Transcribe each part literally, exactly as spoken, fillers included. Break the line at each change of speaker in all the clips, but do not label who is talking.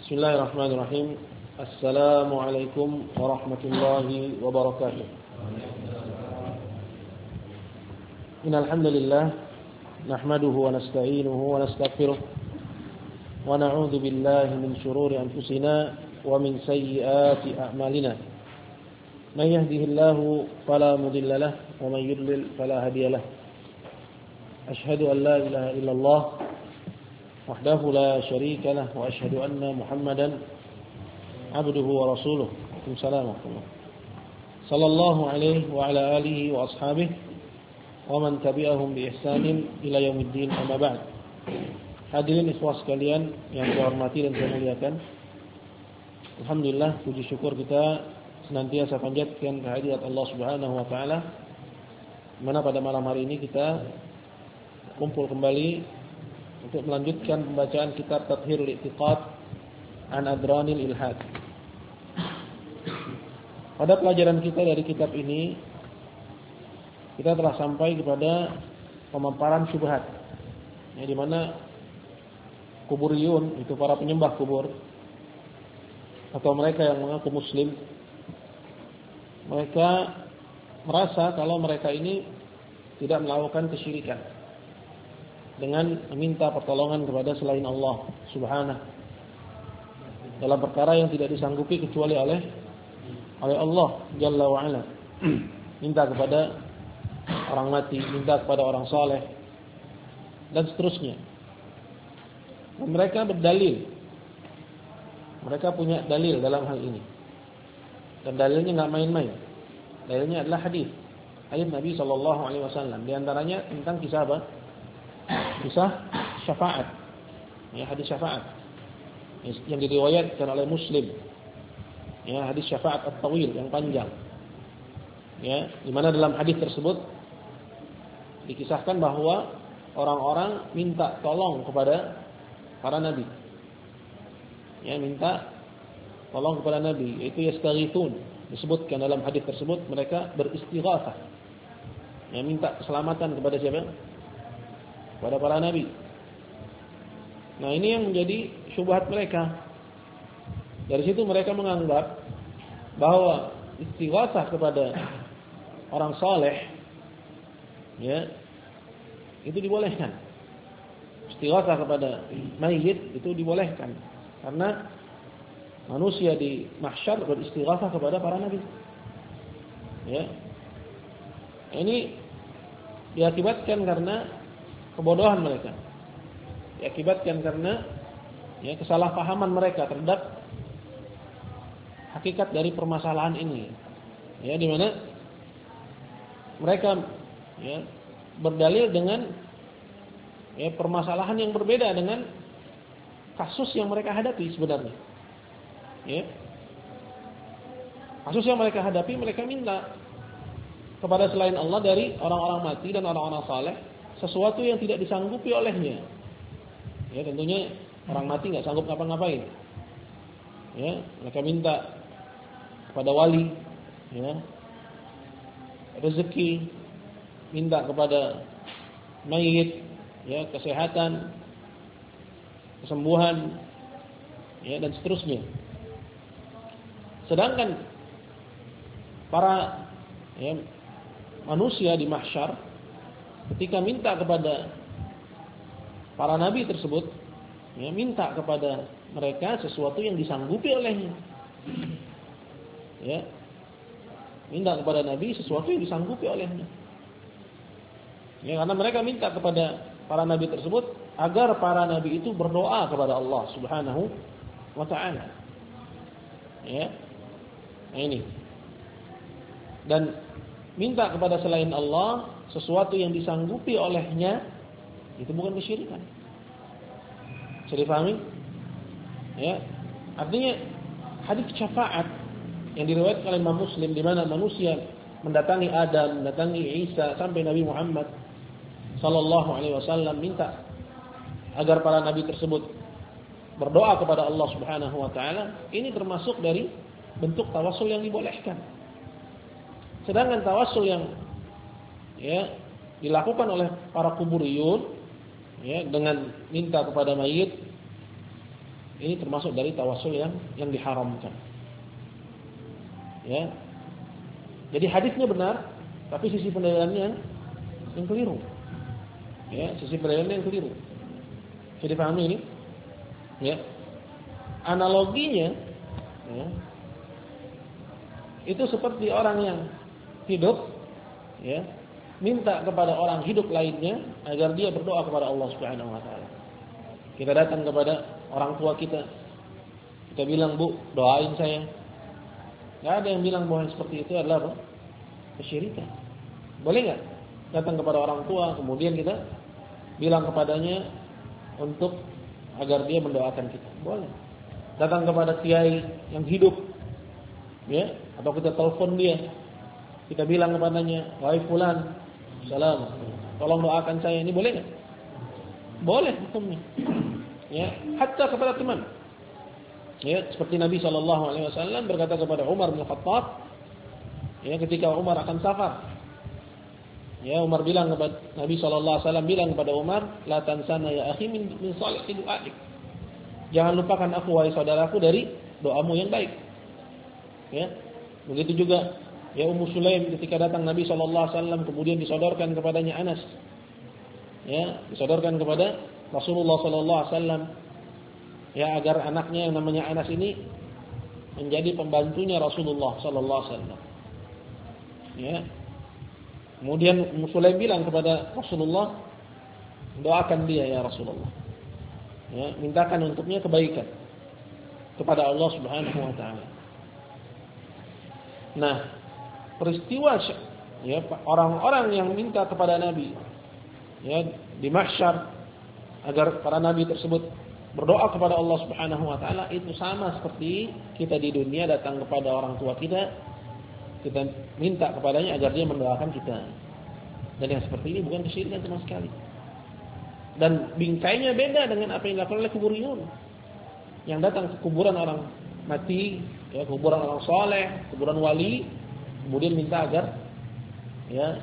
Bismillahirrahmanirrahim. Assalamualaikum warahmatullahi wabarakatuh. Innal hamdalillah nahmaduhu wa nasta'inuhu wa nastaghfiruh wa na'udzu billahi min shururi anfusina wa min sayyiati a'malina. May yahdihillahu fala mudilla lahu wa may yudlil fala hadiya lahu. Asyhadu an la ilaha illallah wahdahu la syarika lah wa asyhadu anna Muhammadan abduhu wa rasuluh. Assalamualaikum. Sallallahu alaihi wa ala alihi wa ashabihi wa man tabi'ahum bi ihsanin ila yaumiddin, amma ba'd. Hadirin ikhwah sekalian yang saya hormati dan saya muliakan. Alhamdulillah, puji syukur kita senantiasa panjatkan kehadirat Allah Subhanahu wa taala, mana pada malam hari ini kita kumpul kembali untuk melanjutkan pembacaan kitab Tathhirul I'tiqad an Adranil Ilhad. Pada pelajaran kita dari kitab ini, kita telah sampai kepada pemaparan syubhat, ya, di mana kuburiyun, itu para penyembah kubur atau mereka yang mengaku muslim, mereka merasa kalau mereka ini tidak melakukan kesyirikan dengan meminta pertolongan kepada selain Allah Subhanahu dalam perkara yang tidak disanggupi kecuali oleh oleh Allah Jalla wa Ala. Minta kepada orang mati, minta kepada orang saleh dan seterusnya. Dan mereka berdalil. Mereka punya dalil dalam hal ini. Dan dalilnya enggak main-main. Dalilnya adalah hadis. Hadis Nabi sallallahu alaihi wasallam, di antaranya tentang kisah apa? Kisah syafaat, ya, hadis syafaat yang diriwayatkan oleh Muslim, ya, hadis syafaat at-tawil yang panjang, ya, di mana dalam hadis tersebut dikisahkan bahwa orang-orang minta tolong kepada para nabi, ya, minta tolong kepada nabi, yaitu yastaghithun. Disebutkan dalam hadis tersebut mereka beristighatsah, ya, minta keselamatan kepada siapa? Kepada para nabi. Nah, ini yang menjadi syubhat mereka. Dari situ mereka menganggap bahwa istighatsah kepada orang saleh, ya, itu dibolehkan. Istighatsah kepada mayit itu dibolehkan karena manusia di mahsyar beristighatsah kepada para nabi. Ya. Ini diakibatkan karena kebodohan mereka, diakibatkan karena, ya, kesalahpahaman mereka terhadap hakikat dari permasalahan ini, ya, di mana mereka, ya, berdalil dengan, ya, permasalahan yang berbeda dengan kasus yang mereka hadapi sebenarnya, ya. Kasus yang mereka hadapi, mereka minta kepada selain Allah dari orang-orang mati dan orang-orang saleh sesuatu yang tidak disanggupi olehnya. Ya, tentunya orang mati nggak sanggup ngapa-ngapain. Ya, mereka minta kepada wali, ya, rezeki, minta kepada mayit, ya, kesehatan, kesembuhan, ya, dan seterusnya. Sedangkan para, ya, manusia di mahsyar ketika minta kepada para nabi tersebut, ya, minta kepada mereka sesuatu yang disanggupi olehnya, ya, minta kepada nabi sesuatu yang disanggupi olehnya, ya, karena mereka minta kepada para nabi tersebut agar para nabi itu berdoa kepada Allah Subhanahu wa taala, ya, nah ini, dan minta kepada selain Allah sesuatu yang disanggupi olehnya, itu bukan kesyirikan. Bisa dipahami? Ya, artinya hadis syafaat yang diriwayatkan oleh Imam Muslim, di mana manusia mendatangi Adam, mendatangi Isa sampai Nabi Muhammad sallallahu alaihi wasallam minta agar para nabi tersebut berdoa kepada Allah Subhanahu wa taala, ini termasuk dari bentuk tawassul yang dibolehkan. Sedangkan tawassul yang, ya, dilakukan oleh para kuburiyun, ya, dengan minta kepada mayit, Ini termasuk dari tawassul yang yang diharamkan. Ya. Jadi hadisnya benar, tapi sisi pendalilannya yang keliru. Ya, sisi pendalilannya yang keliru. Jadi dipahami ini? Ya. Analoginya ya, itu seperti orang yang hidup ya, minta kepada orang hidup lainnya agar dia berdoa kepada Allah Subhanahu wa taala. Kita datang kepada orang tua kita. Kita bilang, "Bu, doain saya." Enggak ada yang bilang bahwa seperti itu adalah apa? Kesyirikan. Boleh enggak datang kepada orang tua kemudian kita bilang kepadanya untuk agar dia mendoakan kita? Boleh. Datang kepada kiai yang hidup ya, atau kita telepon dia. Kita bilang kepadanya, "Wahai fulan, salam, tolong doakan saya." Ini boleh enggak? Boleh hukumnya. Ya, hatta kepada teman. Ya, seperti Nabi sallallahu alaihi wasallam berkata kepada Umar bin Khattab, ya, ketika Umar akan safar. Ya, Umar bilang kepada Nabi sallallahu alaihi wasallam bilang kepada Umar, "La tansana ya akhi min, min salihi du'aik." Jangan lupakan aku wahai saudaraku dari doamu yang baik. Ya. Begitu juga ya Ummu Sulaim ketika datang Nabi sallallahu alaihi wasallam kemudian disodorkan kepadanya Anas. Ya, disodorkan kepada Rasulullah sallallahu alaihi wasallam ya agar anaknya yang namanya Anas ini menjadi pembantunya Rasulullah sallallahu alaihi wasallam. Ya. Kemudian Ummu Sulaim bilang kepada Rasulullah, "Doakan dia ya Rasulullah." Ya, mintakan untuknya kebaikan kepada Allah Subhanahu wa taala. Nah, peristiwa ya orang-orang yang minta kepada Nabi ya di mahsyar agar para nabi tersebut berdoa kepada Allah Subhanahu wa taala itu sama seperti kita di dunia datang kepada orang tua kita, kita minta kepadanya agar dia mendoakan kita. Dan yang seperti ini bukan kesyirikan sama sekali. Dan bingkainya beda dengan apa yang dilakukan oleh kuburiyun. Yang datang ke kuburan orang mati, ya, kuburan orang soleh, kuburan wali, kemudian minta agar ya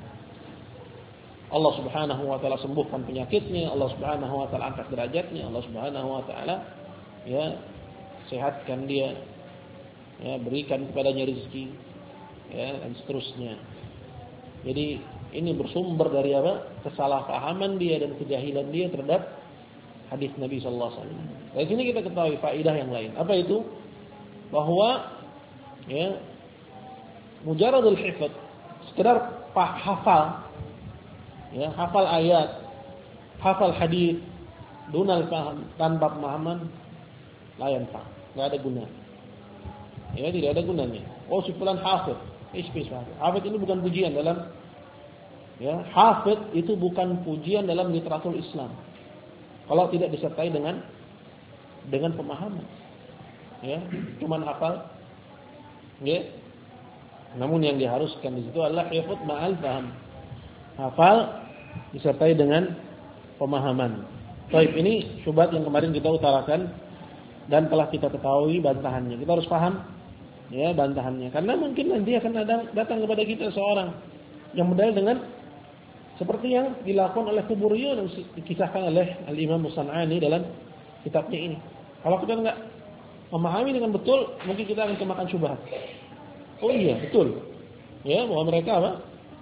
Allah Subhanahu wa taala sembuhkan penyakitnya, Allah Subhanahu wa taala angkat derajatnya, Allah Subhanahu wa taala ya sehatkan dia, ya berikan kepadanya rezeki, ya dan seterusnya. Jadi ini bersumber dari apa? Kesalahpahaman dia dan kejahilan dia terhadap hadis Nabi sallallahu alaihi wasallam. Dari sini kita ketahui faedah yang lain. Apa itu? Bahwa ya mujaradul hifdz, sekedar hafal ya, hafal ayat, hafal hadis, dunal faham tanpa pemahaman la yanfa, enggak ada guna. Ya, tidak ada gunanya. Oh, si fulan hafid. Ispis hafid. Hafid ini bukan pujian dalam ya, hafid itu bukan pujian dalam literatur Islam. Kalau tidak disertai dengan dengan pemahaman. Ya, cuman hafal. Ya. Namun yang diharuskan di situ adalah hifdz ma'al faham. Hafal disertai dengan pemahaman. Baik, ini syubhat yang kemarin kita utarakan dan telah kita ketahui bantahannya. Kita harus paham ya bantahannya. Karena mungkin nanti akan ada datang kepada kita seorang yang berdalil dengan seperti yang dilakukan oleh kuburiyun yang dikisahkan oleh Al-Imam As-San'ani dalam kitabnya ini. Kalau kita enggak memahami dengan betul, mungkin kita akan kemakan syubhat. Oh iya, betul. Ya, bahwa mereka apa?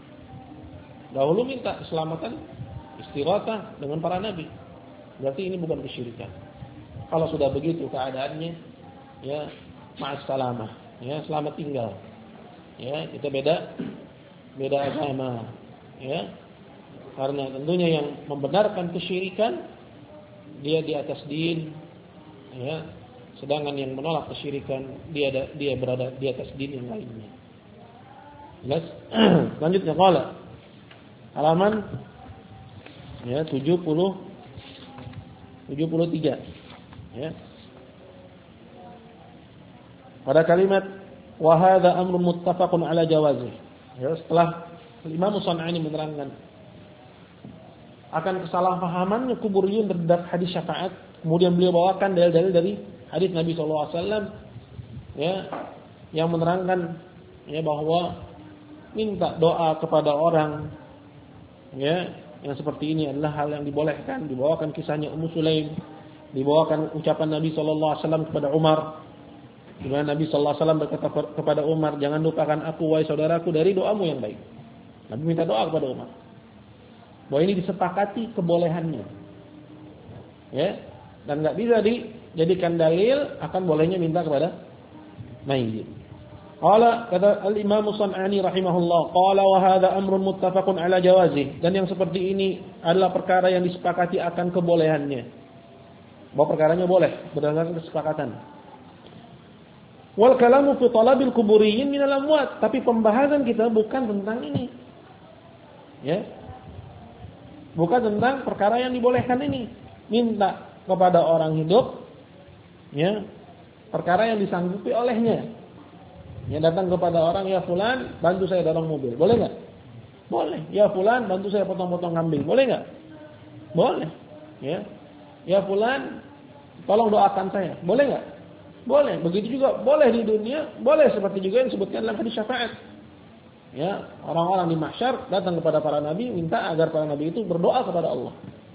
Dahulu minta keselamatan istighatsah dengan para nabi. Berarti ini bukan kesyirikan. Kalau sudah begitu keadaannya, ya ma'as salamah, ya selamat tinggal. Ya, kita beda beda agama, ya. Karena tentunya yang membenarkan kesyirikan dia di atas din, ya. Sedangkan yang menolak kesyirikan dia ada, dia berada di atas din yang lainnya. Jelas? Selanjutnya qala halaman ya tujuh puluh tujuh puluh tiga ya. Pada kalimat wa hadza amrun muttafaqun ala jawazih. Ya, setelah Imam As-San'ani menerangkan akan kesalahpahaman kuburiyun terhadap hadis syafaat, kemudian beliau bawakan dalil-dalil dari hadis Nabi sallallahu alaihi wasallam ya yang menerangkan ya bahwa minta doa kepada orang ya yang seperti ini adalah hal yang dibolehkan. Dibawakan kisahnya Ummu Sulaim dibawakan ucapan Nabi sallallahu alaihi wasallam kepada Umar, di mana Nabi sallallahu alaihi wasallam berkata kepada Umar, "Jangan lupakan aku wahai saudaraku dari doamu yang baik." Nabi minta doa kepada Umar. Bahwa ini disepakati kebolehannya. Ya, dan enggak bisa dijadikan dalil akan bolehnya minta kepada mayit. Qala kata al-Imam Shan'ani rahimahullah, qala wa hadha amrun muttafaqun ala jawazih. Dan yang seperti ini adalah perkara yang disepakati akan kebolehannya. Bahwa perkaranya boleh berdasarkan kesepakatan. Wal kalamu fi talabil kuburiyyin minal amwat, tapi pembahasan kita bukan tentang ini. Ya. Bukan tentang perkara yang dibolehkan ini. Minta kepada orang hidup, ya, perkara yang disanggupi olehnya. Ya, datang kepada orang, "Ya fulan, bantu saya dorong mobil." Boleh enggak? Boleh. "Ya fulan, bantu saya potong-potong kambing." Boleh enggak? Boleh. Ya. "Ya fulan, tolong doakan saya." Boleh enggak? Boleh. Begitu juga boleh di dunia, boleh seperti juga yang disebutkan dalam hadis syafaat. Ya, orang-orang di mahsyar datang kepada para nabi minta agar para nabi itu berdoa kepada Allah.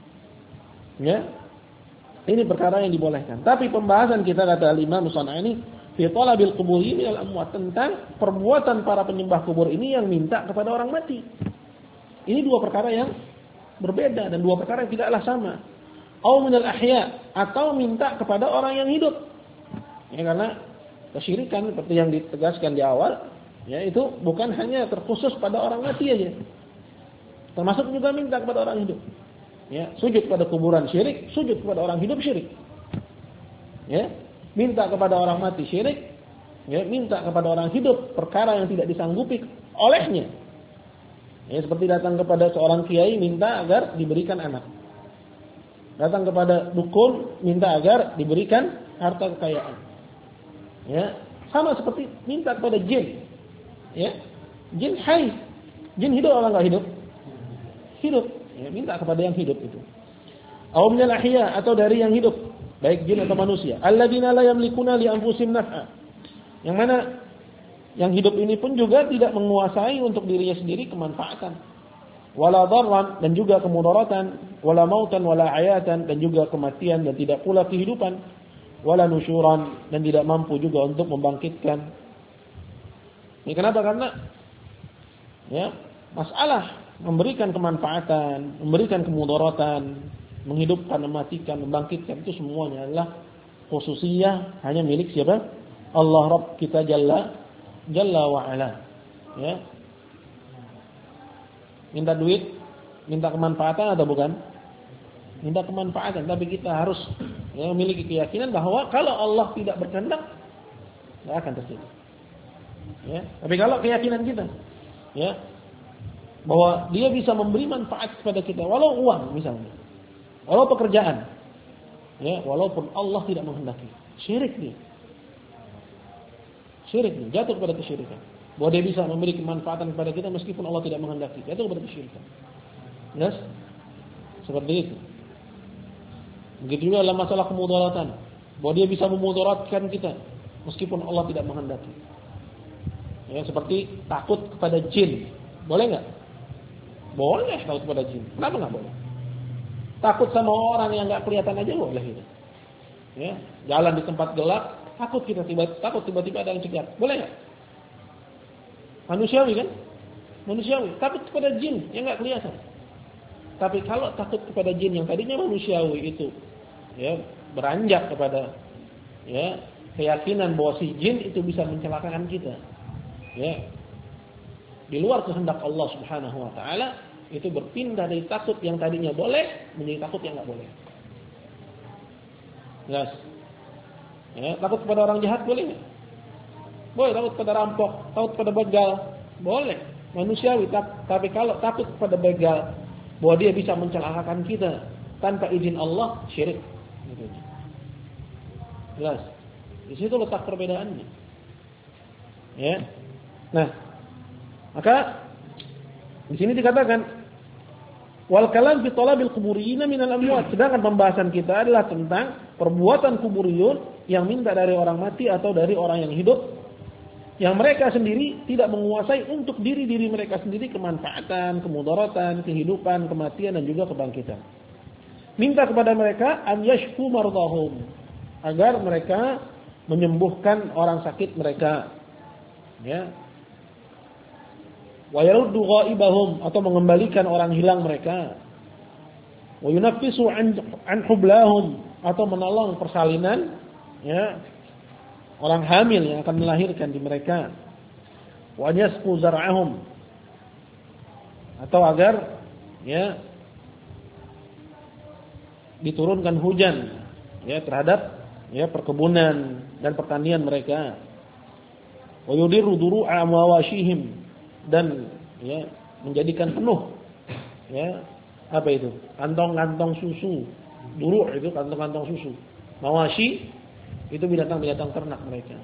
Ya. Ini perkara yang dibolehkan. Tapi pembahasan kita kata Al-Imam Shan'ani fi talabil quburi minal amwat, tentang perbuatan para penyembah kubur ini yang minta kepada orang mati. Ini dua perkara yang berbeda dan dua perkara yang tidaklah sama. Au minal ahya, atau minta kepada orang yang hidup. Ya, karena kesyirikan seperti yang ditegaskan di awal, ya, itu bukan hanya terkhusus pada orang mati aja. Termasuk juga minta kepada orang hidup. Ya, sujud pada kuburan syirik, sujud kepada orang hidup syirik. Ya, minta kepada orang mati syirik, ya, minta kepada orang hidup perkara yang tidak disanggupi olehnya. Ya, seperti datang kepada seorang kiai minta agar diberikan anak. Datang kepada dukun minta agar diberikan harta kekayaan. Ya, sama seperti minta kepada jin. Ya, jin hai. Jin hidup atau enggak hidup? Hidup. Ya, minta kepada yang hidup itu. Aw minal ahya, atau dari yang hidup, baik jin atau manusia. Alladzina la yamlikuna li anfusihim naf'a. Yang mana yang hidup ini pun juga tidak menguasai untuk dirinya sendiri kemanfaatan. Wala dharran, dan juga kemudaratan, wala mautan wala hayatan, dan juga kematian dan tidak pula kehidupan, wala nusyuran, dan tidak mampu juga untuk membangkitkan. Ini kenapa? Karena ya, masalah memberikan kemanfaatan, memberikan kemudaratan, menghidupkan, mematikan, membangkitkan, itu semuanya adalah khususiyah hanya milik siapa? Allah Rabb kita Jalla Jalla wa Ala. Ya. Minta duit, minta kemanfaatan atau bukan? Minta kemanfaatan, tapi kita harus ya, memiliki keyakinan bahwa kalau Allah tidak berkehendak, tidak akan terjadi. Ya. Tapi kalau keyakinan kita, ya, bahwa Dia bisa memberi manfaat kepada kita, walau uang misalnya, walau pekerjaan, ya, walaupun Allah tidak menghendaki, syirik dia, syirik dia, jatuh kepada kesyirikan. Bahwa Dia bisa memberi kemanfaatan kepada kita meskipun Allah tidak menghendaki, jatuh kepada kesyirikan. Yes? Seperti itu. Begitu juga dalam masalah kemudaratan, bahwa Dia bisa memudaratkan kita meskipun Allah tidak menghendaki. Ya, seperti takut kepada jin, boleh nggak? Boleh takut kepada jin. Kenapa nggak boleh? Takut sama orang yang nggak kelihatan aja boleh gitu. Ya, jalan di tempat gelap, takut kita tiba takut tiba-tiba ada yang cegat, boleh nggak? Manusiawi kan? Manusiawi. Takut kepada jin yang nggak kelihatan. Tapi kalau takut kepada jin yang tadinya manusiawi itu, ya, beranjak kepada ya keyakinan bahwa si jin itu bisa mencelakakan kita, ya, di luar kehendak Allah Subhanahu Wa Taala, itu berpindah dari takut yang tadinya boleh menjadi takut yang nggak boleh. Jelas? Ya, takut kepada orang jahat boleh nggak? Boleh. Takut pada rampok, takut pada begal, boleh. Manusiawi. Tapi kalau takut pada begal, bahwa dia bisa mencelakakan kita tanpa izin Allah, syirik. Jelas. Di situ letak perbedaannya. Ya. Nah, maka di sini dikatakan wal kalam fi talabil quburiyyin minal amwat. Sedangkan pembahasan kita adalah tentang perbuatan kuburiyun yang minta dari orang mati atau dari orang yang hidup, yang mereka sendiri tidak menguasai untuk diri-diri mereka sendiri kemanfaatan, kemudaratan, kehidupan, kematian, dan juga kebangkitan. minta kepada mereka an yashfu mardahum, agar mereka menyembuhkan orang sakit mereka, ya. Wa yaruddu ghaibahum, atau mengembalikan orang hilang mereka. Wa yunaffisu an an hublahum, atau menolong persalinan, ya, orang hamil yang akan melahirkan di mereka. Wa yasqu zar'ahum, atau agar, ya, diturunkan hujan, ya, terhadap, ya, perkebunan dan pertanian mereka. Wa yudirru duru'a mawashihim, dan, ya, menjadikan penuh, ya, apa itu? Kantong-kantong susu. Duru' itu kantong-kantong susu. Mawashi itu binatang-binatang ternak mereka.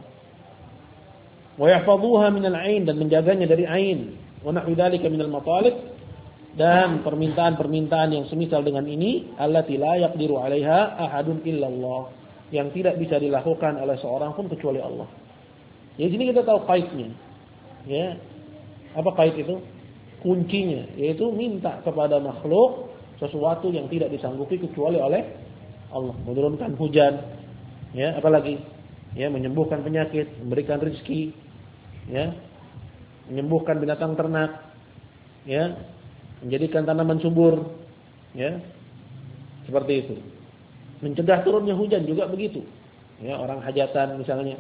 Wa yahfazuha minal 'ain, dan menjaganya dari ain. Wa nahwu dzalika minal matalib, dan permintaan-permintaan yang semisal dengan ini, allati la yaqdiru 'alaiha ahadun illallah, yang tidak bisa dilakukan oleh seorang pun kecuali Allah. Di sini kita tahu kaidnya. Ya. Apa kaid itu? Kuncinya yaitu minta kepada makhluk sesuatu yang tidak disanggupi kecuali oleh Allah. Menurunkan hujan, ya, apalagi, ya, menyembuhkan penyakit, memberikan rezeki, ya, menyembuhkan binatang ternak, ya, menjadikan tanaman subur, ya, seperti itu. Mencegah turunnya hujan juga begitu, ya, orang hajatan misalnya,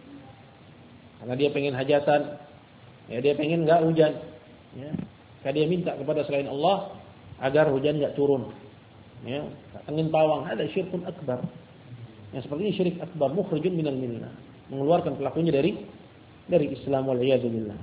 karena dia pengen hajatan, ya, dia pengen enggak hujan, ya, maka dia minta kepada selain Allah agar hujan enggak turun, ya, angin pawang, ada syirkun akbar, yang seperti ini syirik akbar, mukhrijun minal millah, mengeluarkan pelakunya dari dari Islam, wal iyad billah.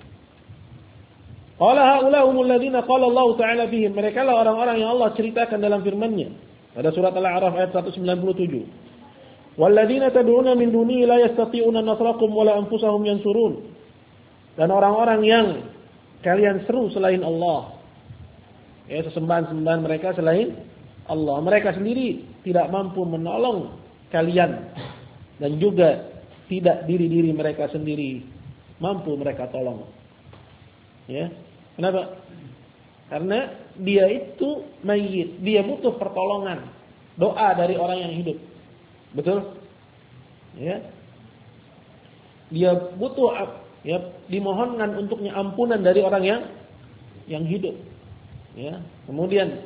Qala haula humul ladzina qala Allah Ta'ala fihim, mereka lah orang-orang yang Allah ceritakan dalam firman-Nya pada surat Al-A'raf ayat seratus sembilan puluh tujuh. Walladzina tad'una min dunihi la yastati'una nasrakum wa la anfusahum yansurun. Dan orang-orang yang kalian seru selain Allah, ya, sesembahan-sembahan mereka selain Allah, mereka sendiri tidak mampu menolong kalian, dan juga tidak diri-diri mereka sendiri mampu mereka tolong. Ya, kenapa? Karena dia itu mayit, dia butuh pertolongan, doa dari orang yang hidup. Betul? Ya. Dia butuh, ya, dimohonkan untuknya ampunan dari orang yang yang hidup. Ya. Kemudian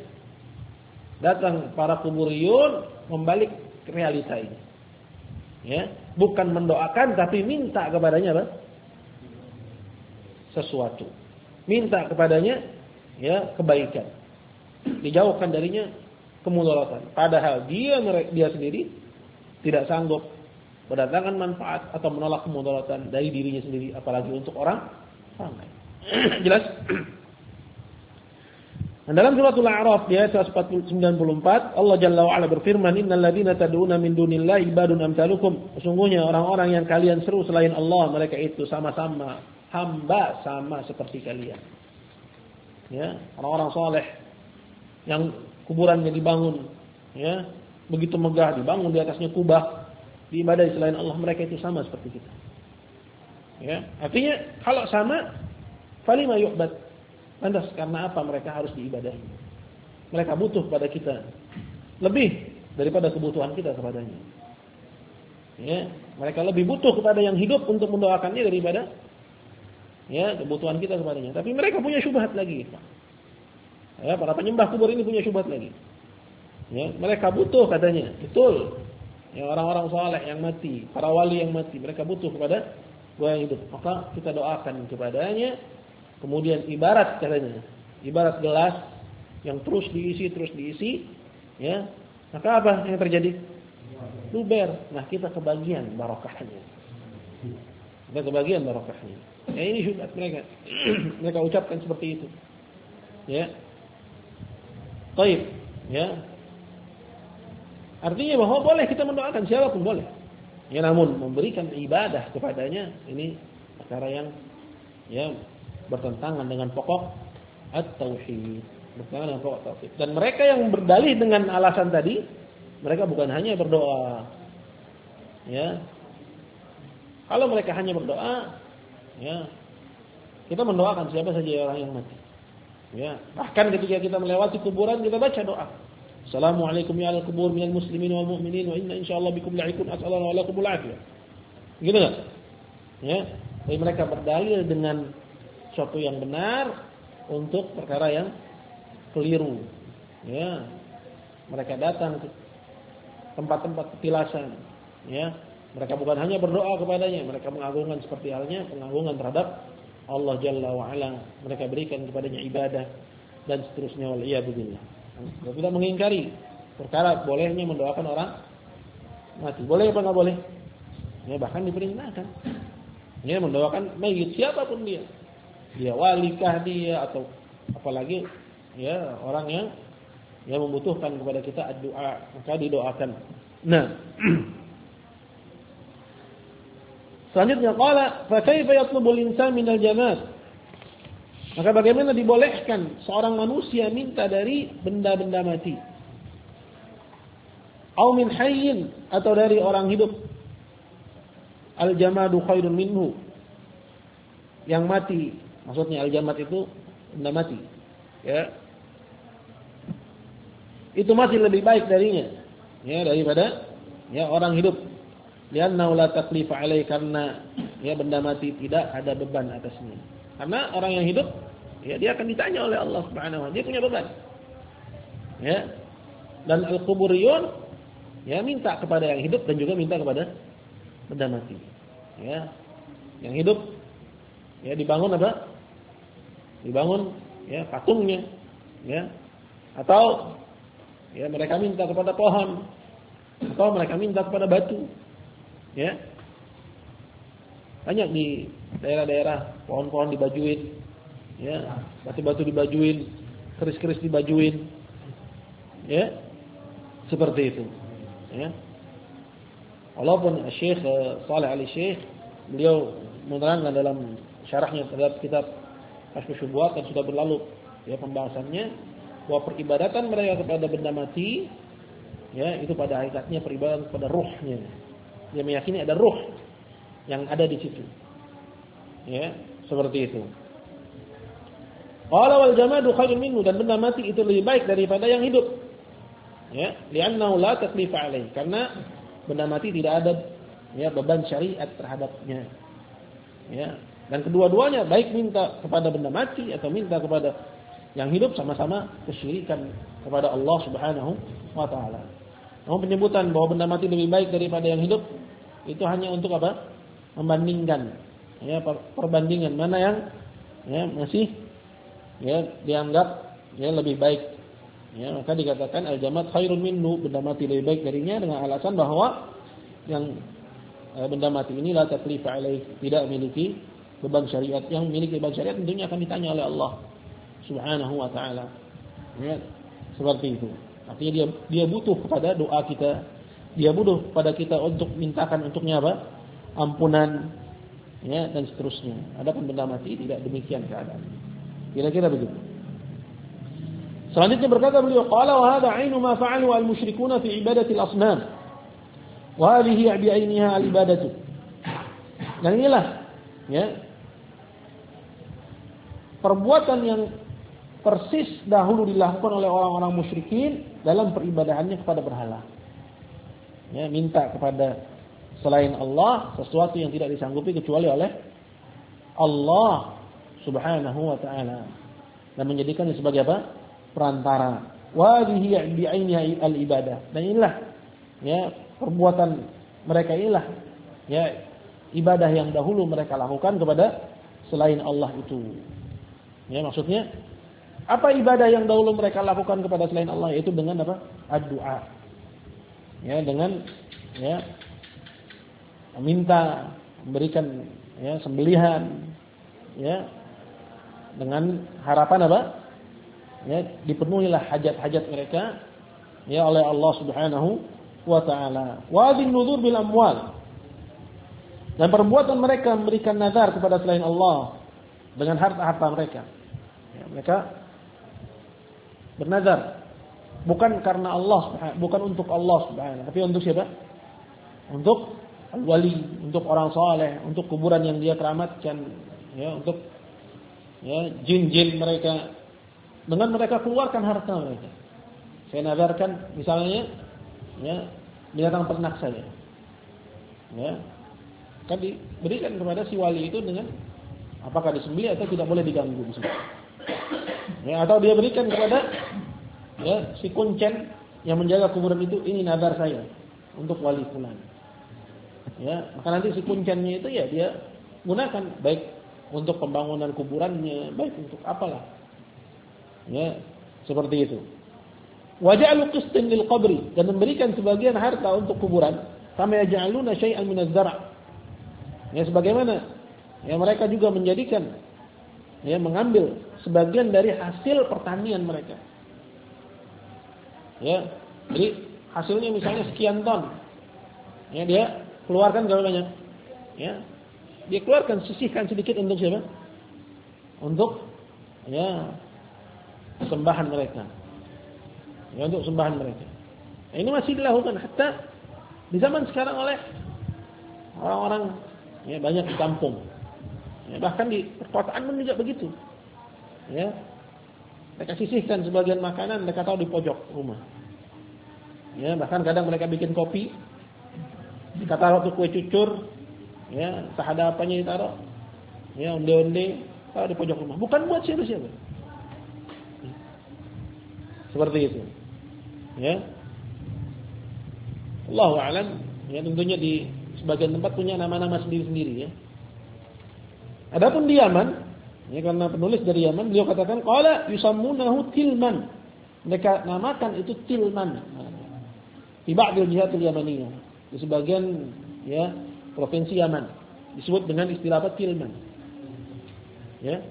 datang para kuburiyun membalik realita ini. Ya, bukan mendoakan tapi minta kepadanya apa? Sesuatu. Minta kepadanya, ya, kebaikan. Dijauhkan darinya kemudaratan. Padahal dia dia sendiri tidak sanggup mendatangkan manfaat atau menolak kemudaratan dari dirinya sendiri, apalagi untuk orang orang lain. Jelas? Dan dalam surat Al-A'raf di ayat seratus sembilan puluh empat, Allah Jalla wa Ala berfirman, "Innal ladzina tad'una min dunillahi ibadun amsalukum." Sesungguhnya orang-orang yang kalian seru selain Allah, mereka itu sama-sama hamba, sama seperti kalian. Ya, orang-orang saleh yang kuburannya dibangun, ya, begitu megah, dibangun di atasnya kubah, diibadahi selain Allah, mereka itu sama seperti kita. Ya, artinya kalau sama, falima yu'bad. Lantas karena apa mereka harus diibadahi? Mereka butuh pada kita lebih daripada kebutuhan kita kepadanya. Ya, mereka lebih butuh kepada yang hidup untuk mendoakannya daripada, ya, kebutuhan kita kepadanya. Tapi mereka punya syubhat lagi. Ya, para penyembah kubur ini punya syubhat lagi. Ya, mereka butuh katanya, betul. Ya, orang-orang saleh yang mati, para wali yang mati, mereka butuh kepada gua yang hidup. Maka kita doakan kepadanya. Kemudian ibarat katanya, ibarat gelas yang terus diisi, terus diisi, ya. Maka apa yang terjadi? Luber. Nah, kita kebagian barokahnya. Kita kebagian barokahnya. Ya, ini syubhat mereka. Mereka ucapkan seperti itu. Ya. Baik, ya. Artinya bahwa boleh kita mendoakan siapapun boleh. Ya, namun memberikan ibadah kepadanya ini perkara yang, ya, bertentangan dengan pokok at-tauhid, bertentangan dengan pokok tauhid. Dan mereka yang berdalih dengan alasan tadi, mereka bukan hanya berdoa. Ya. Kalau mereka hanya berdoa, ya, kita mendoakan siapa saja orang yang mati. Ya, bahkan ketika kita melewati kuburan kita baca doa. Assalamualaikum ya al kubur minal muslimin wal mu'minin wa inna insyaallah bikum la'ikun as'alana wa lakumul afiyah. Gitu enggak? Ya, tapi mereka berdalil dengan sesuatu yang benar untuk perkara yang keliru. Ya. Mereka datang ke tempat-tempat petilasan, ya. Mereka bukan hanya berdoa kepadanya, mereka mengagungkan seperti halnya pengagungan terhadap Allah Jalla wa Ala. Mereka berikan kepadanya ibadah dan seterusnya, wal iyad billah. Mereka tidak mengingkari perkara bolehnya mendoakan orang mati. Boleh apa enggak boleh? Ya, bahkan diperintahkan. Ya, mendoakan mayit siapapun dia. Dia walikah dia atau apalagi ya orang yang yang membutuhkan kepada kita doa, maka didoakan. Nah, selanjutnya qala fa kaifa yatlubul insan minal jamaat? Maka bagaimana dibolehkan seorang manusia minta dari benda-benda mati? Au min hayyin, atau dari orang hidup. Al-jamadu khairun minhu. Yang mati, maksudnya al-jamad itu benda mati. Ya. Itu masih lebih baik darinya, ya, daripada ya orang hidup. Lianna la taklifa alaihi, karena ya benda mati tidak ada beban atasnya. Karena orang yang hidup ya dia akan ditanya oleh Allah Subhanahu wa taala, dia punya beban. Ya. Dan al-quburiyun ya minta kepada yang hidup dan juga minta kepada benda mati. Ya. Yang hidup ya dibangun apa? Dibangun ya patungnya, ya. Atau ya mereka minta kepada pohon, atau mereka minta kepada batu. Ya. Banyak di daerah-daerah pohon-pohon dibajuin, ya, batu-batu dibajuin, keris-keris dibajuin. Ya. Seperti itu. Ya. Walaupun Syekh Shalih Al-Syekh beliau menerangkan dalam syarahnya terhadap kitab Kashfus Syubhat dan sudah berlalu ya pembahasannya bahwa peribadatan mereka kepada benda mati ya itu pada hakikatnya peribadatan kepada ruhnya. Dia meyakini ada ruh yang ada di situ. Ya, seperti itu. Qala wal jamadu khairun minhu, dan benda mati itu lebih baik daripada yang hidup. Ya, li'annahu la taklifa alaihi, karena benda mati tidak ada ya beban syariat terhadapnya. Ya, dan kedua-duanya baik minta kepada benda mati atau minta kepada yang hidup sama-sama kesyirikan kepada Allah Subhanahu wa taala. Namun penyebutan bahwa benda mati lebih baik daripada yang hidup itu hanya untuk apa? Membandingkan, ya, perbandingan mana yang ya masih ya dianggap ya lebih baik. Ya, maka dikatakan al-jamad khairun minhu, benda mati lebih baik darinya dengan alasan bahwa yang eh, benda mati ini la taklifa alaih, tidak memiliki beban syariat. Yang memiliki beban syariat tentunya akan ditanya oleh Allah Subhanahu wa taala. Ya, seperti itu. Artinya dia dia butuh kepada doa kita. Dia butuh pada kita untuk mintakan untuknya apa? Ampunan, ya, dan seterusnya. Adapun benda mati tidak demikian keadaan. Kira-kira begitu. Selanjutnya berkata beliau, qala wa hadha 'ainu ma fa'alu al-musyrikuuna fi ibadati al-asnam. Wa hadhihi bi'ainiha al-ibadatu. Dan inilah ya perbuatan yang persis dahulu dilakukan oleh orang-orang musyrikin dalam peribadahannya kepada berhala. Ya, minta kepada selain Allah sesuatu yang tidak disanggupi kecuali oleh Allah Subhanahu wa taala, dan menjadikannya sebagai apa? Perantara. Wa bihi bi'ainiha al-ibadah. Dan inilah ya perbuatan mereka, inilah ya ibadah yang dahulu mereka lakukan kepada selain Allah itu. Ya, maksudnya apa ibadah yang dahulu mereka lakukan kepada selain Allah, yaitu dengan apa? Ad-du'a. Ya, dengan ya meminta, memberikan ya sembelihan, ya, dengan harapan apa? Ya, dipenuhilah hajat-hajat mereka ya oleh Allah Subhanahu wa taala. Wa bin nudzur bil amwal. Dan perbuatan mereka memberikan nazar kepada selain Allah dengan harta-harta mereka. Ya, mereka bernazar bukan karena Allah, bukan untuk Allah Subhanahu, tapi untuk siapa? Untuk al-wali, untuk orang saleh, untuk kuburan yang dia keramatkan, ya, untuk ya jin-jin mereka. Dengan mereka keluarkan harta mereka. Saya nadarkan misalnya ya binatang ternak saja. Ya. Kan diberikan kepada si wali itu dengan apakah disembelih atau tidak boleh diganggu di situ. Ya, atau dia berikan kepada ya si kuncen yang menjaga kuburan itu, ini nadar saya untuk wali fulan. Ya, maka nanti si kuncennya itu ya dia gunakan baik untuk pembangunan kuburannya, baik untuk apalah. Ya, seperti itu. Wa ja'alu qistan lil qabri, dan memberikan sebagian harta untuk kuburan, kama yaj'aluna syai'an min az-zar'. Ya, sebagaimana ya mereka juga menjadikan ya mengambil sebagian dari hasil pertanian mereka. Ya, jadi hasilnya misalnya sekian ton. Ya, dia keluarkan berapa banyak? Ya. Dia keluarkan, sisihkan sedikit untuk siapa? Untuk ya sembahan mereka. Ya, untuk sembahan mereka. Nah, ini masih dilakukan hatta di zaman sekarang oleh orang-orang ya banyak di kampung. Ya, bahkan di perkotaan pun juga begitu. Ya. Mereka sisihkan sebagian makanan, mereka tahu di pojok rumah. Ya, bahkan kadang mereka bikin kopi, ditaruh tuh kue cucur, ya, entah ada apanya ditaruh, ya, onde-onde, taruh di pojok rumah. Bukan buat siapa-siapa. Seperti itu. Ya. Allahu a'lam. Ya, tentunya di sebagian tempat punya nama-nama sendiri-sendiri ya. Adapun di Yaman, ya, karena penulis dari Yaman, beliau katakan qala yusammunahu tilman. Mereka namakan itu tilman. Di ba'dil jihatil yamaniyah. Di sebagian ya provinsi Yaman disebut dengan istilah apa? Tilman. Ya.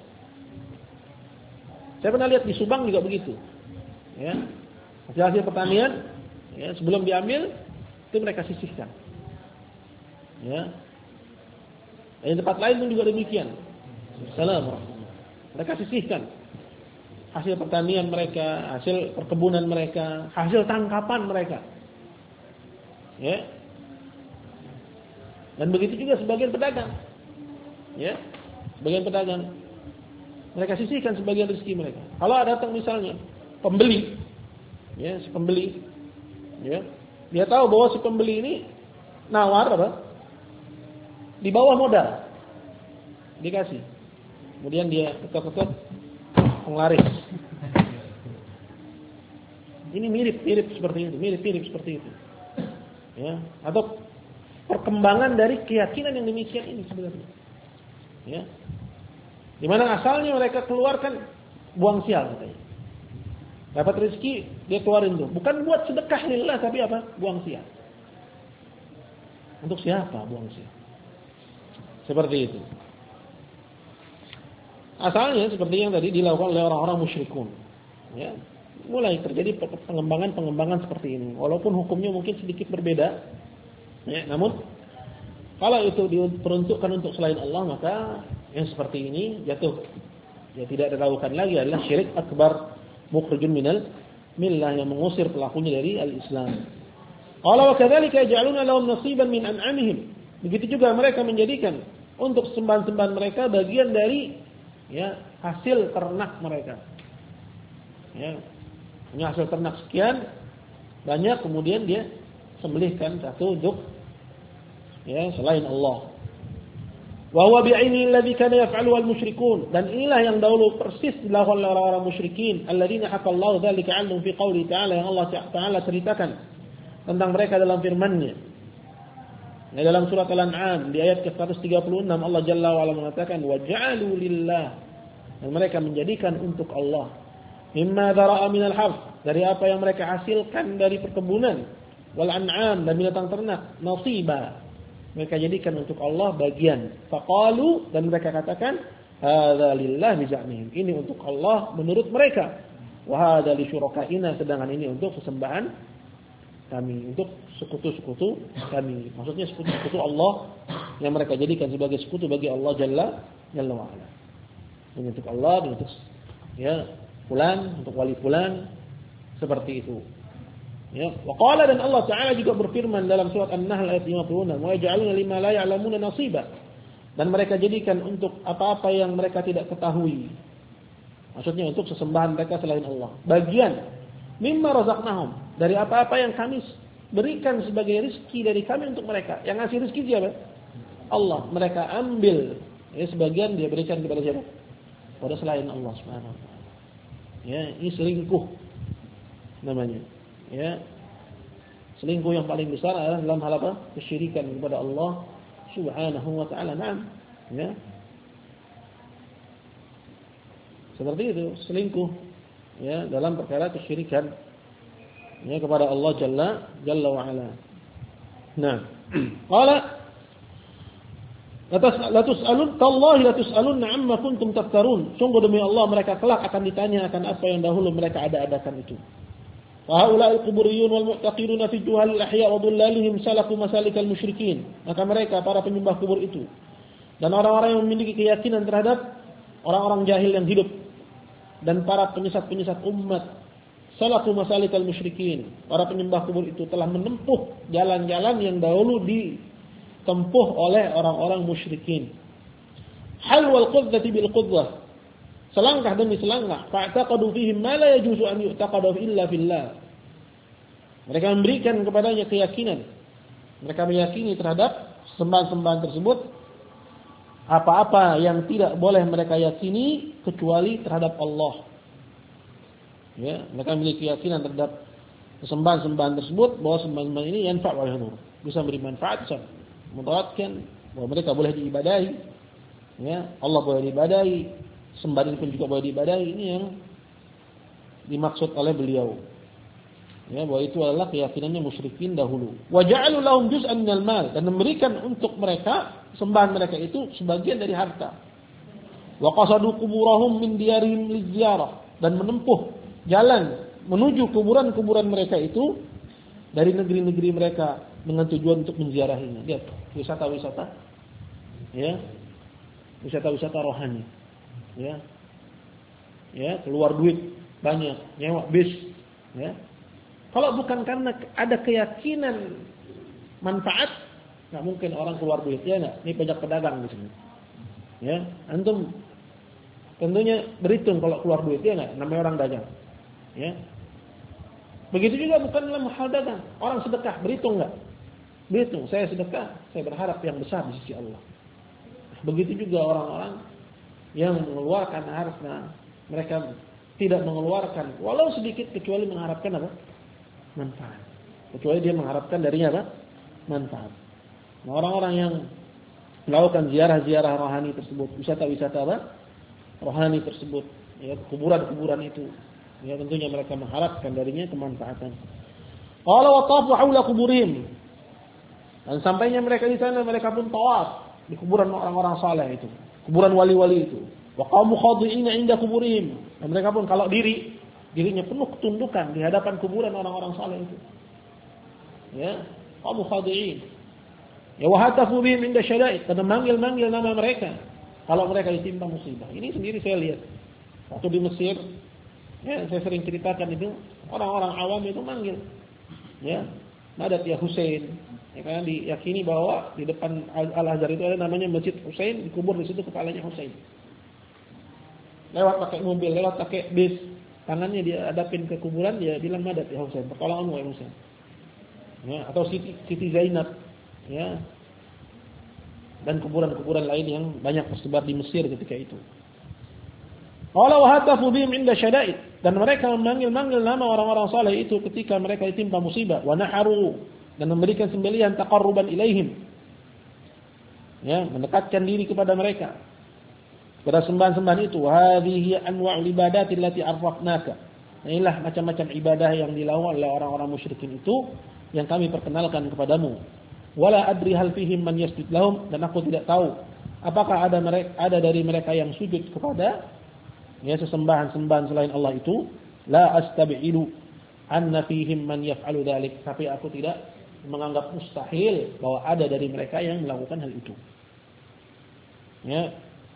Saya pernah lihat di Subang juga begitu. Ya. Hasil-hasil pertanian ya sebelum diambil itu mereka sisihkan. Ya. Dan di tempat lain pun juga demikian. Assalamualaikum. Mereka sisihkan hasil pertanian mereka, hasil perkebunan mereka, hasil tangkapan mereka. Ya. Dan begitu juga sebagian pedagang. Ya. Sebagian pedagang mereka sisihkan sebagian rezeki mereka. Kalau ada datang misalnya pembeli, ya, si pembeli, ya, dia tahu bahwa si pembeli ini nawar apa? Di bawah modal. Dikasih. Kemudian dia ketok-ketok penglaris. Ini mirip-mirip seperti itu, mirip-mirip seperti itu. Ya, atau perkembangan dari keyakinan yang demikian ini sebenarnya. Ya. Di mana asalnya mereka keluarkan buang sial katanya. Dapat rezeki dia keluarin tuh, bukan buat sedekah lillah tapi apa? Buang sial. Untuk siapa buang sial? Seperti itu. Asalnya seperti yang tadi dilakukan oleh orang-orang musyrikun. Ya, mulai terjadi pengembangan-pengembangan seperti ini. Walaupun hukumnya mungkin sedikit berbeda. Ya, namun kalau itu diperuntukkan untuk selain Allah, maka yang seperti ini jatuh. Ya, tidak dilakukan lagi adalah syirik akbar, mukhrijun minal millah, yang mengusir pelakunya dari al-Islam. Qala wa kadzalika yaj'aluna lahum nasiban min an'amihim. Begitu juga mereka menjadikan untuk sembahan-sembahan mereka bagian dari ya hasil ternak mereka. Ya, punya hasil ternak sekian banyak, kemudian dia sembelihkan satu untuk ya selain Allah. Wa huwa bi'ainihi alladhi kana yaf'aluhu al-musyrikun, dan inilah yang dahulu persis dilakukan oleh orang-orang musyrikin, alladzina haqqallahu dzalika 'anhum fi qouli ta'ala, yang Allah Ta'ala ceritakan tentang mereka dalam firman-Nya. Nah, dalam surat Al-An'am di ayat ke seratus tiga puluh enam Allah Jalla wa Ala mengatakan wa ja'alu lillah, dan mereka menjadikan untuk Allah mimma dzara'a minal harth, dari apa yang mereka hasilkan dari perkebunan, wal an'am, dan binatang ternak, nasiba, mereka jadikan untuk Allah bagian. Faqalu, dan mereka katakan hadza lillah bi za'mihim, ini untuk Allah menurut mereka, wa hadza li syurakaina, sedangkan ini untuk sesembahan kami, untuk sekutu-sekutu kami. Maksudnya sekutu-sekutu Allah yang mereka jadikan sebagai sekutu bagi Allah Jalla Jalla wa Ala. Ini untuk Allah, ini untuk ya fulan, untuk wali fulan, seperti itu. Ya, wa qala, dan Allah Ta'ala juga berfirman dalam surat An-Nahl ayat lima puluh enam, wa yaj'aluna lima la ya'lamuna nasiba, dan mereka jadikan untuk apa-apa yang mereka tidak ketahui. Maksudnya untuk sesembahan mereka selain Allah, bagian mimma razaqnahum, dari apa-apa yang kami berikan sebagai rezeki dari kami untuk mereka. Yang ngasih rezeki siapa? Allah. Mereka ambil, ya, sebagian dia berikan kepada siapa? Pada selain Allah Subhanahu wa taala. Ya, ini selingkuh namanya. Ya. Selingkuh yang paling besar adalah dalam hal apa? Kesyirikan kepada Allah Subhanahu wa taala. Naam. Ya. Seperti itu, selingkuh, ya, dalam perkara kesyirikan, ya, kepada Allah Jalla Jalla wa ala. Nah, qala la tus'alun tallahi la tus'alunna amma kuntum taftarun. Sungguh demi Allah mereka kelak akan ditanya akan apa yang dahulu mereka ada-adakan itu. Fa haula'il quburiyun wal mu'taqidun fi juhal al-ahya wa dhullalihim salaku masalikal musyrikin. Maka mereka para penyembah kubur itu dan orang-orang yang memiliki keyakinan terhadap orang-orang jahil yang hidup dan para penyesat-penyesat umat, salaku masalikal musyrikin. Para penyembah kubur itu telah menempuh jalan-jalan yang dahulu ditempuh oleh orang-orang musyrikin. Hal wal qudzati bil qudzah. Selangkah demi selangkah, fa'taqadu fihim ma la yajuzu an yu'taqadu illa fillah. Mereka memberikan kepadanya keyakinan. Mereka meyakini terhadap sembahan-sembahan tersebut apa-apa yang tidak boleh mereka yakini kecuali terhadap Allah. Ya, mereka memiliki keyakinan terhadap sembahan-sembahan tersebut bahwa sembahan-sembahan ini yanfa' wa yadur, bisa beri manfaat, bisa mudaratkan, bahwa mereka boleh diibadahi. Ya, Allah boleh diibadahi, sembahan pun juga boleh diibadahi. Ini yang dimaksud oleh beliau. Ya, bahwa itu adalah keyakinannya musyrikin dahulu. Wa ja'alu lahum juz'an minal mal, dan memberikan untuk mereka sembahan mereka itu sebagian dari harta. Wa qasadu quburahum min diyarihim liziarah, dan menempuh jalan menuju kuburan-kuburan mereka itu dari negeri-negeri mereka dengan tujuan untuk menziarahinya. Lihat, wisata-wisata, ya, wisata-wisata rohani, ya, ya, keluar duit banyak, nyewa bis, ya. Kalau bukan karena ada keyakinan manfaat, nggak mungkin orang keluar duit, ya nggak? Ini pajak pedagang di sini, ya. Antum tentunya berhitung kalau keluar duit, ya nggak? Namanya orang dagang, ya. Begitu juga bukan dalam hal dagang, orang sedekah berhitung nggak? Berhitung. Saya sedekah, saya berharap yang besar di sisi Allah. Begitu juga orang-orang yang mengeluarkan harta, mereka tidak mengeluarkan walau sedikit kecuali mengharapkan apa? Manfaat. Kecuali dia mengharapkan darinya apa? Manfaat. Nah, orang-orang yang melakukan ziarah-ziarah rohani tersebut, wisata-wisata apa? Rohani tersebut, ya, kuburan-kuburan itu, ya, tentunya mereka mengharapkan darinya kemanfaatan. Qala wa tafu haula quburihim. Dan sampainya mereka di sana, mereka pun tawaf di kuburan orang-orang saleh itu, kuburan wali-wali itu. Wa qamu khadi'ina 'inda quburihim. Dan mereka pun kalau diri, dirinya penuh ketundukan di hadapan kuburan orang-orang saleh itu. Ya, qamu khadi'in. Ya, wa hatafu bihim 'inda syada'id. Dan manggil-manggil nama mereka kalau mereka ditimpa musibah. Ini sendiri saya lihat waktu di Mesir, ya, saya sering ceritakan itu, orang-orang awam itu manggil, ya, Madad ya Husain, ya, karena diyakini bahwa di depan Al-Azhar itu ada namanya Masjid Husain, dikubur di situ kepalanya Husain. Lewat pakai mobil, lewat pakai bis, tangannya dia hadapin ke kuburan, dia bilang Madad ya Husain, pertolonganmu ya Husain. Ya, atau Siti, Siti Zainab, ya. Dan kuburan-kuburan lain yang banyak tersebar di Mesir ketika itu. Qala wa hatafu bihim 'inda syada'id, dan mereka memanggil-manggil nama orang-orang saleh itu ketika mereka ditimpa musibah. Wa naharu, dan memberikan sembelihan taqarruban ilaihim, ya, mendekatkan diri kepada mereka, pada sembahan-sembahan itu. Hadhihi anwa'ul ibadati allati arrafnaka. Inilah macam-macam ibadah yang dilakukan oleh orang-orang musyrikin itu yang kami perkenalkan kepadamu. Wala adri hal fihim man yasjud lahum, dan aku tidak tahu apakah ada mereka, ada dari mereka yang sujud kepada, ya, sesembahan-sembahan selain Allah itu. La astabi'idu anna fihim man yaf'alu dzalik, tapi aku tidak menganggap mustahil bahwa ada dari mereka yang melakukan hal itu. Ya.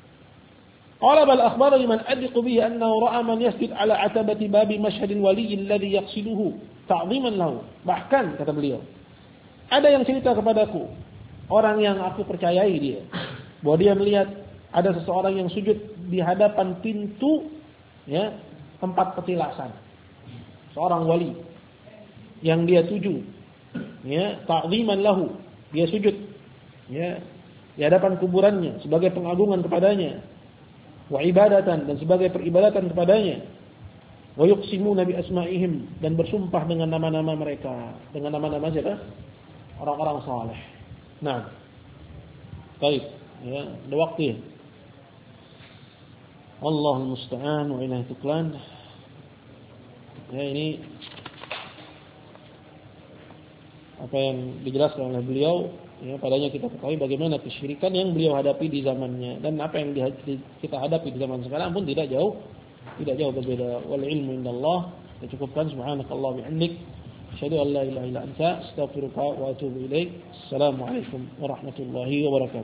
Qala bal akhbara liman adqu bihi annahu ra'a man yasjud ala atabati babi mashhadil wali alladhi yaqsiduhu ta'dhiman lahu. Bahkan kata beliau, ada yang cerita kepadaku, orang yang aku percayai dia, bahwa dia melihat ada seseorang yang sujud di hadapan pintu, ya, tempat petilasan. seorang wali yang dia tuju, ya, ta'ziman lahu, dia sujud, ya, di hadapan kuburannya sebagai pengagungan kepadanya, wa ibadatan, dan sebagai peribadatan kepadanya, wa yuqsimuna bi asma'ihim, dan bersumpah dengan nama-nama mereka, dengan nama-nama siapa? Orang-orang saleh. Nah, baik, ya, ada waktu ya. Allahul musta'an wa ilaihi tuklan. Ya, ini apa yang dijelaskan oleh beliau, ya, padanya kita ketahui bagaimana kesyirikan yang beliau hadapi di zamannya, dan apa yang kita hadapi di zaman sekarang pun tidak jauh tidak jauh berbeda. Wal ilmu indallah. Kita cukupkan. Subhanakallah bihamdik, asyhadu an la ilaha illa anta, astaghfiruka wa atubu ilaik. Assalamualaikum warahmatullahi wabarakatuh.